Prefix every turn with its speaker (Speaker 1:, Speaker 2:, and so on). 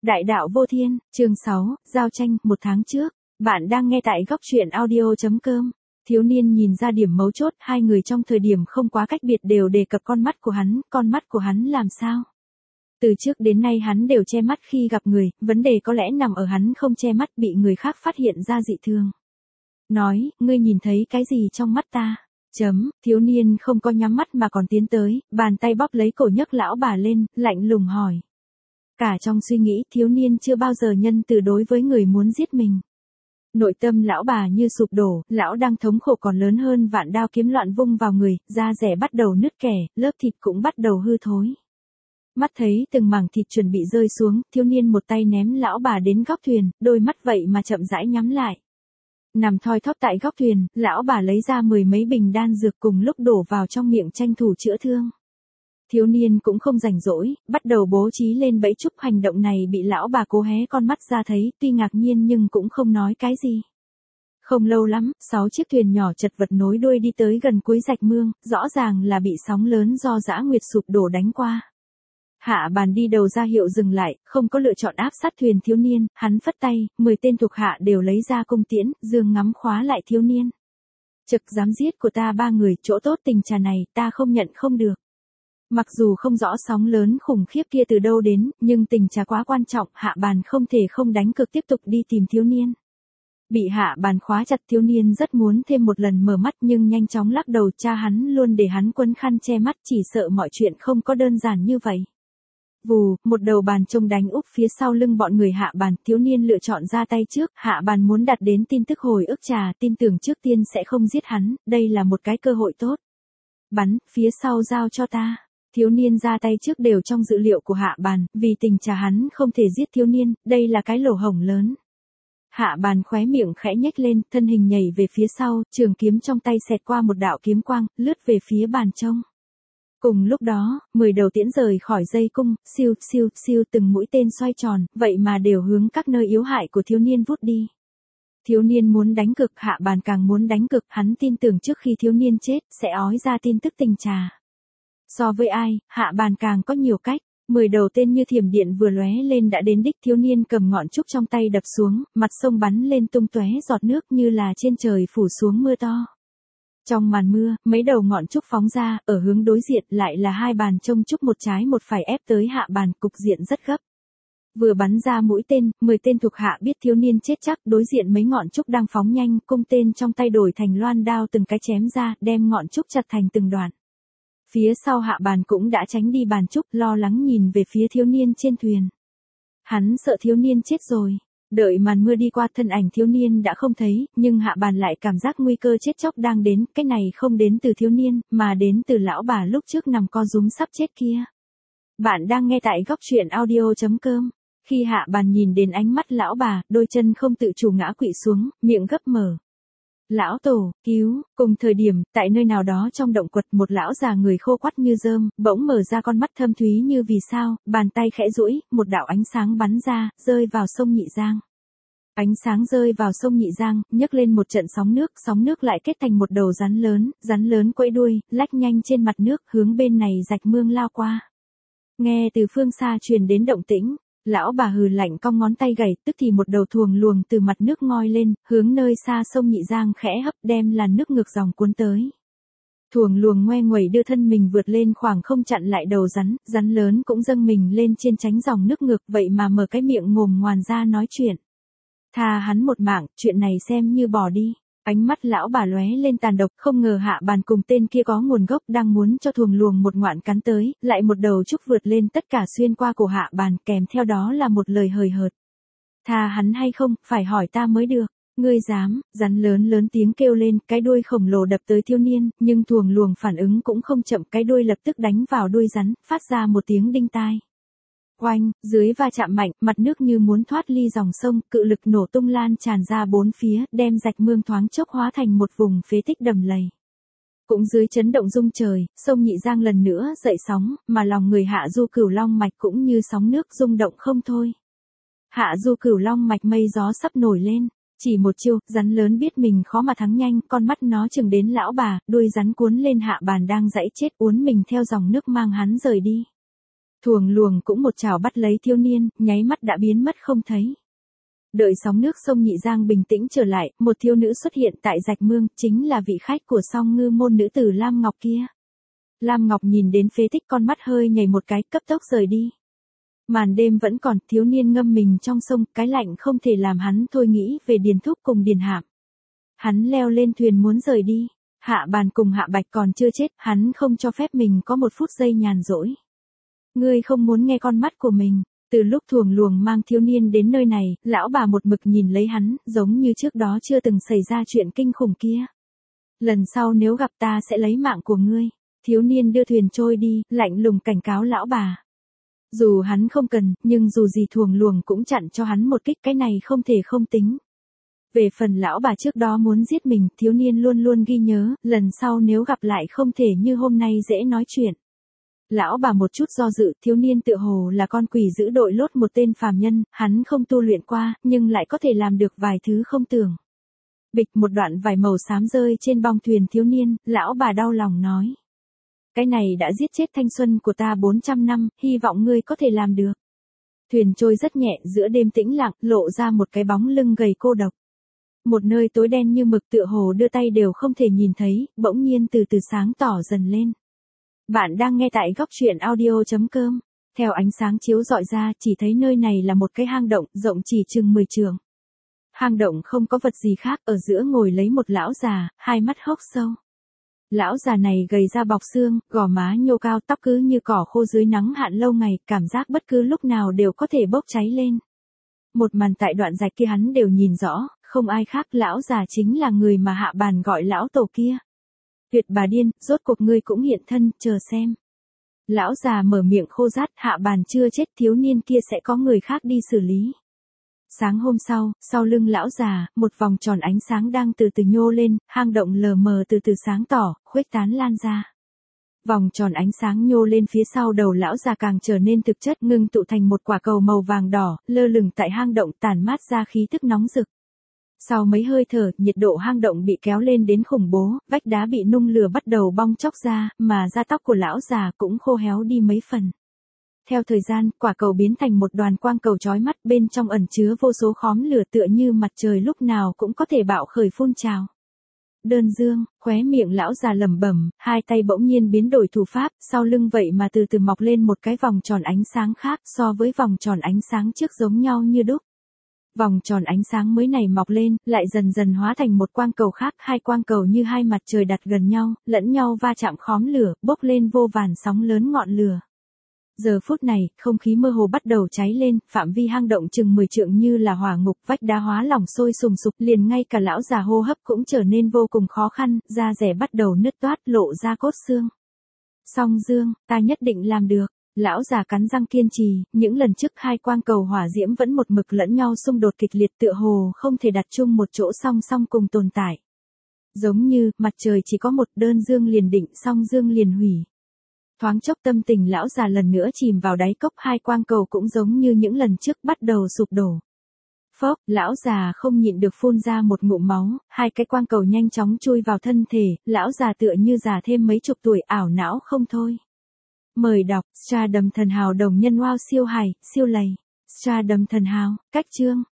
Speaker 1: Đại đạo vô thiên, chương 6, giao tranh, 1 tháng trước. Bạn đang nghe tại góc truyện audio.com. Thiếu niên nhìn ra điểm mấu chốt, hai người trong thời điểm không quá cách biệt đều đề cập con mắt của hắn làm sao. Từ trước đến nay hắn đều che mắt khi gặp người, vấn đề có lẽ nằm ở hắn không che mắt bị người khác phát hiện ra dị thường. Nói, ngươi nhìn thấy cái gì trong mắt ta? Thiếu niên không có nhắm mắt mà còn tiến tới, bàn tay bóp lấy cổ nhấc lão bà lên, lạnh lùng hỏi. Cả trong suy nghĩ, thiếu niên chưa bao giờ nhân từ đối với người muốn giết mình. Nội tâm lão bà như sụp đổ, lão đang thống khổ còn lớn hơn vạn đao kiếm loạn vung vào người, da rẻ bắt đầu nứt kẻ, lớp thịt cũng bắt đầu hư thối. Mắt thấy từng mảng thịt chuẩn bị rơi xuống, thiếu niên một tay ném lão bà đến góc thuyền, đôi mắt vậy mà chậm rãi nhắm lại. Nằm thoi thóp tại góc thuyền, lão bà lấy ra 10 mấy bình đan dược cùng lúc đổ vào trong miệng tranh thủ chữa thương. Thiếu niên cũng không rảnh rỗi, bắt đầu bố trí lên bẫy trúc. Hành động này bị lão bà cố hé con mắt ra thấy, tuy ngạc nhiên nhưng cũng không nói cái gì. Không lâu lắm, 6 chiếc thuyền nhỏ chật vật nối đuôi đi tới gần cuối rạch mương, rõ ràng là bị sóng lớn do dã nguyệt sụp đổ đánh qua. Hạ Bàn đi đầu ra hiệu dừng lại, không có lựa chọn áp sát thuyền thiếu niên, hắn phất tay, 10 tên thuộc hạ đều lấy ra cung tiễn, dương ngắm khóa lại thiếu niên. Trực dám giết của ta 3 người, chỗ tốt tình trà này, ta không nhận không được. Mặc dù không rõ sóng lớn khủng khiếp kia từ đâu đến, nhưng tình trà quá quan trọng, Hạ Bàn không thể không đánh cược tiếp tục đi tìm thiếu niên. Bị Hạ Bàn khóa chặt, thiếu niên rất muốn thêm một lần mở mắt nhưng nhanh chóng lắc đầu, cha hắn luôn để hắn quấn khăn che mắt, chỉ sợ mọi chuyện không có đơn giản như vậy. Vù, một đầu bàn trông đánh úp phía sau lưng bọn người Hạ Bàn, thiếu niên lựa chọn ra tay trước, Hạ Bàn muốn đặt đến tin tức hồi ức trà, tin tưởng trước tiên sẽ không giết hắn, đây là một cái cơ hội tốt. Bắn, phía sau giao cho ta. Thiếu niên ra tay trước đều trong dự liệu của Hạ Bàn, vì tình trà hắn không thể giết thiếu niên, đây là cái lỗ hổng lớn. Hạ Bàn khóe miệng khẽ nhếch lên, thân hình nhảy về phía sau, trường kiếm trong tay xẹt qua một đạo kiếm quang, lướt về phía bàn trông. Cùng lúc đó, 10 đầu tiễn rời khỏi dây cung, siêu siêu siêu từng mũi tên xoay tròn, vậy mà đều hướng các nơi yếu hại của thiếu niên vút đi. Thiếu niên muốn đánh cực, Hạ Bàn càng muốn đánh cực, hắn tin tưởng trước khi thiếu niên chết, sẽ ói ra tin tức tình trà. So với ai, Hạ Bàn càng có nhiều cách, 10 đầu tên như thiểm điện vừa lóe lên đã đến đích. Thiếu niên cầm ngọn trúc trong tay đập xuống, mặt sông bắn lên tung tóe giọt nước như là trên trời phủ xuống mưa to. Trong màn mưa, mấy đầu ngọn trúc phóng ra, ở hướng đối diện lại là 2 bàn trông trúc một trái một phải ép tới Hạ Bàn, cục diện rất gấp. Vừa bắn ra mũi tên, 10 tên thuộc hạ biết thiếu niên chết chắc, đối diện mấy ngọn trúc đang phóng nhanh, cung tên trong tay đổi thành loan đao từng cái chém ra, đem ngọn trúc chặt thành từng đoạn. Phía sau Hạ Bàn cũng đã tránh đi bàn trúc, lo lắng nhìn về phía thiếu niên trên thuyền. Hắn sợ thiếu niên chết rồi. Đợi màn mưa đi qua, thân ảnh thiếu niên đã không thấy, nhưng Hạ Bàn lại cảm giác nguy cơ chết chóc đang đến, cái này không đến từ thiếu niên, mà đến từ lão bà lúc trước nằm co rúm sắp chết kia. Bạn đang nghe tại góc truyện audio.com. Khi Hạ Bàn nhìn đến ánh mắt lão bà, đôi chân không tự chủ ngã quỵ xuống, miệng gấp mở. Lão tổ, cứu, cùng thời điểm, tại nơi nào đó trong động quật, một lão già người khô quắt như rơm, bỗng mở ra con mắt thâm thúy như vì sao, bàn tay khẽ duỗi, một đạo ánh sáng bắn ra, rơi vào sông Nhị Giang. Ánh sáng rơi vào sông Nhị Giang, nhấc lên một trận sóng nước lại kết thành một đầu rắn lớn quẫy đuôi, lách nhanh trên mặt nước, hướng bên này rạch mương lao qua. Nghe từ phương xa truyền đến động tĩnh. Lão bà hừ lạnh cong ngón tay gảy, tức thì một đầu thuồng luồng từ mặt nước ngoi lên, hướng nơi xa sông Nhị Giang khẽ hấp, đem làn nước ngược dòng cuốn tới. Thuồng luồng ngoe nguẩy đưa thân mình vượt lên khoảng không chặn lại đầu rắn lớn cũng dâng mình lên trên tránh dòng nước ngược, vậy mà mở cái miệng ngồm ngoàn ra nói chuyện. Tha hắn một mạng, chuyện này xem như bỏ đi. Ánh mắt lão bà lóe lên tàn độc, không ngờ Hạ Bàn cùng tên kia có nguồn gốc, đang muốn cho thuồng luồng một ngoạn cắn tới, lại một đầu trúc vượt lên tất cả xuyên qua cổ Hạ Bàn, kèm theo đó là một lời hời hợt. Tha hắn hay không, phải hỏi ta mới được. Ngươi dám, rắn lớn tiếng kêu lên, cái đuôi khổng lồ đập tới thiếu niên, nhưng thuồng luồng phản ứng cũng không chậm, cái đuôi lập tức đánh vào đuôi rắn, phát ra một tiếng đinh tai. Oanh, dưới va chạm mạnh, mặt nước như muốn thoát ly dòng sông, cự lực nổ tung lan tràn ra bốn phía, đem rạch mương thoáng chốc hóa thành một vùng phế tích đầm lầy. Cũng dưới chấn động rung trời, sông Nhị Giang lần nữa dậy sóng, mà lòng người Hạ Du Cửu Long mạch cũng như sóng nước rung động không thôi. Hạ Du Cửu Long mạch mây gió sắp nổi lên, chỉ một chiêu, rắn lớn biết mình khó mà thắng nhanh, con mắt nó chừng đến lão bà, đuôi rắn cuốn lên Hạ Bàn đang giãy chết, uốn mình theo dòng nước mang hắn rời đi. Thuồng luồng cũng một chảo bắt lấy thiếu niên, nháy mắt đã biến mất không thấy. Đợi sóng nước sông Nhị Giang bình tĩnh trở lại, một thiếu nữ xuất hiện tại rạch mương, chính là vị khách của Song Ngư môn nữ tử Lam Ngọc kia. Lam Ngọc nhìn đến phế tích, con mắt hơi nhảy một cái, cấp tốc rời đi. Màn đêm vẫn còn, thiếu niên ngâm mình trong sông, cái lạnh không thể làm hắn thôi nghĩ về Điền Thúc cùng Điền Hạm. Hắn leo lên thuyền muốn rời đi. Hạ Bàn cùng Hạ Bạch còn chưa chết, hắn không cho phép mình có một phút giây nhàn rỗi. Ngươi không muốn nghe con mắt của mình. Từ lúc Thuồng luồng mang thiếu niên đến nơi này, lão bà một mực nhìn lấy hắn, giống như trước đó chưa từng xảy ra chuyện kinh khủng kia. Lần sau nếu gặp ta sẽ lấy mạng của ngươi. Thiếu niên đưa thuyền trôi đi, lạnh lùng cảnh cáo lão bà. Dù hắn không cần, nhưng dù gì Thuồng luồng cũng chặn cho hắn một kích, cái này không thể không tính. Về phần lão bà trước đó muốn giết mình, thiếu niên luôn luôn ghi nhớ, lần sau nếu gặp lại không thể như hôm nay dễ nói chuyện. Lão bà một chút do dự, thiếu niên tựa hồ là con quỷ giữ đội lốt một tên phàm nhân, hắn không tu luyện qua, nhưng lại có thể làm được vài thứ không tưởng. Bịch, một đoạn vải màu xám rơi trên bong thuyền thiếu niên, lão bà đau lòng nói. Cái này đã giết chết thanh xuân của ta 400 năm, hy vọng ngươi có thể làm được. Thuyền trôi rất nhẹ, giữa đêm tĩnh lặng, lộ ra một cái bóng lưng gầy cô độc. Một nơi tối đen như mực tựa hồ đưa tay đều không thể nhìn thấy, bỗng nhiên từ từ sáng tỏ dần lên. Bạn đang nghe tại góc truyện audio.com. Theo ánh sáng chiếu rọi ra, chỉ thấy nơi này là một cái hang động, rộng chỉ chừng 10 trượng. Hang động không có vật gì khác, ở giữa ngồi lấy một lão già, hai mắt hốc sâu. Lão già này gầy da bọc xương, gò má nhô cao, tóc cứ như cỏ khô dưới nắng hạn lâu ngày, cảm giác bất cứ lúc nào đều có thể bốc cháy lên. Một màn tại đoạn rạch kia hắn đều nhìn rõ, không ai khác, lão già chính là người mà Hạ Bàn gọi lão tổ kia. Tuyệt bà điên, rốt cuộc ngươi cũng hiện thân, chờ xem. Lão già mở miệng khô rát, Hạ Bàn chưa chết, thiếu niên kia sẽ có người khác đi xử lý. Sáng hôm sau lưng lão già, một vòng tròn ánh sáng đang từ từ nhô lên, hang động lờ mờ từ từ sáng tỏ, khuếch tán lan ra. Vòng tròn ánh sáng nhô lên phía sau đầu lão già càng trở nên thực chất, ngưng tụ thành một quả cầu màu vàng đỏ, lơ lửng tại hang động, tản mát ra khí tức nóng rực. Sau mấy hơi thở, nhiệt độ hang động bị kéo lên đến khủng bố, vách đá bị nung lửa bắt đầu bong chóc ra, mà da tóc của lão già cũng khô héo đi mấy phần. Theo thời gian, quả cầu biến thành một đoàn quang cầu chói mắt, bên trong ẩn chứa vô số khóm lửa tựa như mặt trời lúc nào cũng có thể bạo khởi phun trào. Đơn dương, khóe miệng lão già lẩm bẩm, hai tay bỗng nhiên biến đổi thủ pháp, sau lưng vậy mà từ từ mọc lên một cái vòng tròn ánh sáng khác, so với vòng tròn ánh sáng trước giống nhau như đúc. Vòng tròn ánh sáng mới này mọc lên, lại dần dần hóa thành một quang cầu khác, hai quang cầu như hai mặt trời đặt gần nhau, lẫn nhau va chạm khóm lửa, bốc lên vô vàn sóng lớn ngọn lửa. Giờ phút này, không khí mơ hồ bắt đầu cháy lên, phạm vi hang động chừng 10 trượng như là hỏa ngục, vách đá hóa lỏng sôi sùng sục, liền ngay cả lão già hô hấp cũng trở nên vô cùng khó khăn, da rẻ bắt đầu nứt toát, lộ ra cốt xương. Song Dương, ta nhất định làm được. Lão già cắn răng kiên trì, những lần trước hai quang cầu hỏa diễm vẫn một mực lẫn nhau xung đột kịch liệt, tựa hồ không thể đặt chung một chỗ song song cùng tồn tại. Giống như, mặt trời chỉ có một, đơn dương liền định, song dương liền hủy. Thoáng chốc tâm tình lão già lần nữa chìm vào đáy cốc, hai quang cầu cũng giống như những lần trước bắt đầu sụp đổ. Phốc, lão già không nhịn được phun ra một ngụm máu, hai cái quang cầu nhanh chóng chui vào thân thể, lão già tựa như già thêm mấy chục tuổi, ảo não không thôi. Mời đọc, Stardom thần hào đồng nhân wow siêu hài, siêu lầy. Stardom thần hào, cách chương.